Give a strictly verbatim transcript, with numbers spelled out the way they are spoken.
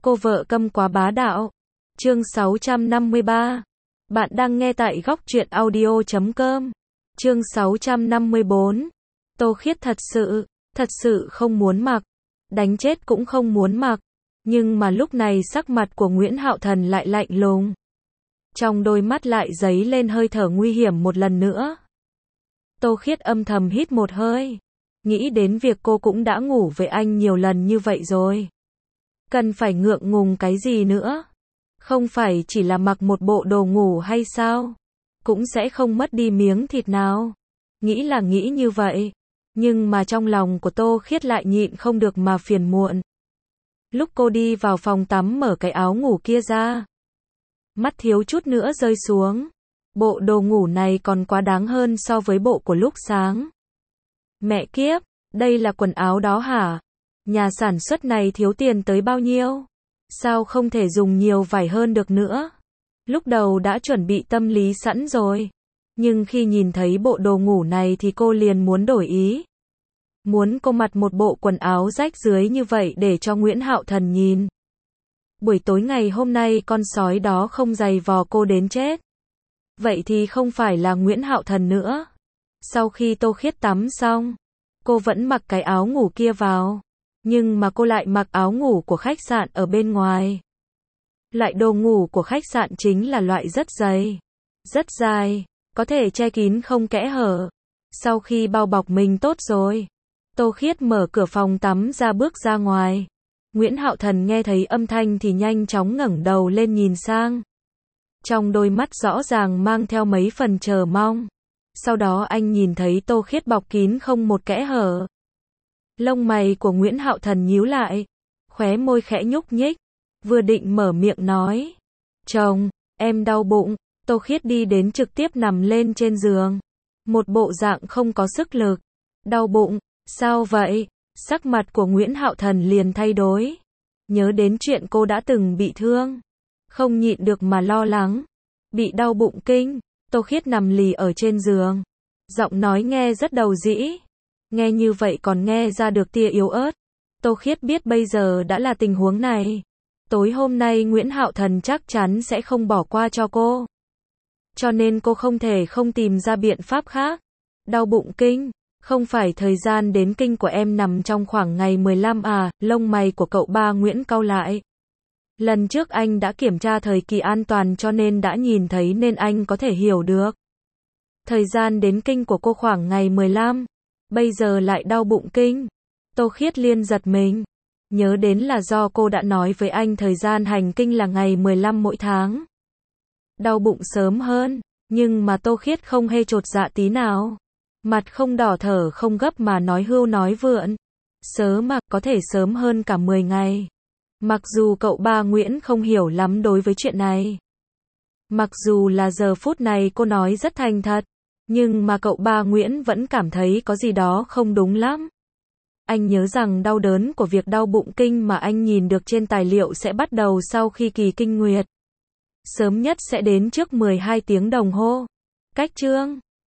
Cô vợ câm quá bá đạo. Chương sáu trăm năm mươi ba. Bạn đang nghe tại góc truyện audio chấm com. Chương sáu trăm năm mươi bốn. Tô Khiết thật sự, thật sự không muốn mặc. Đánh chết cũng không muốn mặc. Nhưng mà lúc này sắc mặt của Nguyễn Hạo Thần lại lạnh lùng. Trong đôi mắt lại dấy lên hơi thở nguy hiểm một lần nữa. Tô Khiết âm thầm hít một hơi. Nghĩ đến việc cô cũng đã ngủ với anh nhiều lần như vậy rồi. Cần phải ngượng ngùng cái gì nữa? Không phải chỉ là mặc một bộ đồ ngủ hay sao? Cũng sẽ không mất đi miếng thịt nào. Nghĩ là nghĩ như vậy. Nhưng mà trong lòng của Tô Khiết lại nhịn không được mà phiền muộn. Lúc cô đi vào phòng tắm mở cái áo ngủ kia ra. Mắt thiếu chút nữa rơi xuống. Bộ đồ ngủ này còn quá đáng hơn so với bộ của lúc sáng. Mẹ kiếp, đây là quần áo đó hả? Nhà sản xuất này thiếu tiền tới bao nhiêu? Sao không thể dùng nhiều vải hơn được nữa? Lúc đầu đã chuẩn bị tâm lý sẵn rồi. Nhưng khi nhìn thấy bộ đồ ngủ này thì cô liền muốn đổi ý. Muốn cô mặc một bộ quần áo rách rưới như vậy để cho Nguyễn Hạo Thần nhìn. Buổi tối ngày hôm nay con sói đó không giày vò cô đến chết. Vậy thì không phải là Nguyễn Hạo Thần nữa. Sau khi Tô Khiết tắm xong, cô vẫn mặc cái áo ngủ kia vào. Nhưng mà cô lại mặc áo ngủ của khách sạn ở bên ngoài. Loại đồ ngủ của khách sạn chính là loại rất dày, rất dài, có thể che kín không kẽ hở. Sau khi bao bọc mình tốt rồi, Tô Khiết mở cửa phòng tắm ra bước ra ngoài. Nguyễn Hạo Thần nghe thấy âm thanh thì nhanh chóng ngẩng đầu lên nhìn sang. Trong đôi mắt rõ ràng mang theo mấy phần chờ mong. Sau đó anh nhìn thấy Tô Khiết bọc kín không một kẽ hở. Lông mày của Nguyễn Hạo Thần nhíu lại, khóe môi khẽ nhúc nhích, vừa định mở miệng nói. Chồng, em đau bụng. Tô Khiết đi đến trực tiếp nằm lên trên giường. Một bộ dạng không có sức lực. Đau bụng, sao vậy? Sắc mặt của Nguyễn Hạo Thần liền thay đổi. Nhớ đến chuyện cô đã từng bị thương. Không nhịn được mà lo lắng. Bị đau bụng kinh. Tô Khiết nằm lì ở trên giường. Giọng nói nghe rất đầu dĩ. Nghe như vậy còn nghe ra được tia yếu ớt. Tô Khiết biết bây giờ đã là tình huống này. Tối hôm nay Nguyễn Hạo Thần chắc chắn sẽ không bỏ qua cho cô. Cho nên cô không thể không tìm ra biện pháp khác. Đau bụng kinh. Không phải thời gian đến kinh của em nằm trong khoảng ngày mười lăm à? Lông mày của cậu ba Nguyễn cau lại. Lần trước anh đã kiểm tra thời kỳ an toàn cho nên đã nhìn thấy nên anh có thể hiểu được. Thời gian đến kinh của cô khoảng ngày mười lăm. Bây giờ lại đau bụng kinh. Tô Khiết liên giật mình. Nhớ đến là do cô đã nói với anh thời gian hành kinh là ngày mười lăm mỗi tháng. Đau bụng sớm hơn. Nhưng mà Tô Khiết không hề chột dạ tí nào. Mặt không đỏ thở không gấp mà nói hưu nói vượn. Sớm mà có thể sớm hơn cả mười ngày. Mặc dù cậu ba Nguyễn không hiểu lắm đối với chuyện này. Mặc dù là giờ phút này cô nói rất thành thật. Nhưng mà cậu ba Nguyễn vẫn cảm thấy có gì đó không đúng lắm. Anh nhớ rằng đau đớn của việc đau bụng kinh mà anh nhìn được trên tài liệu sẽ bắt đầu sau khi kỳ kinh nguyệt. Sớm nhất sẽ đến trước mười hai tiếng đồng hồ. Cách chương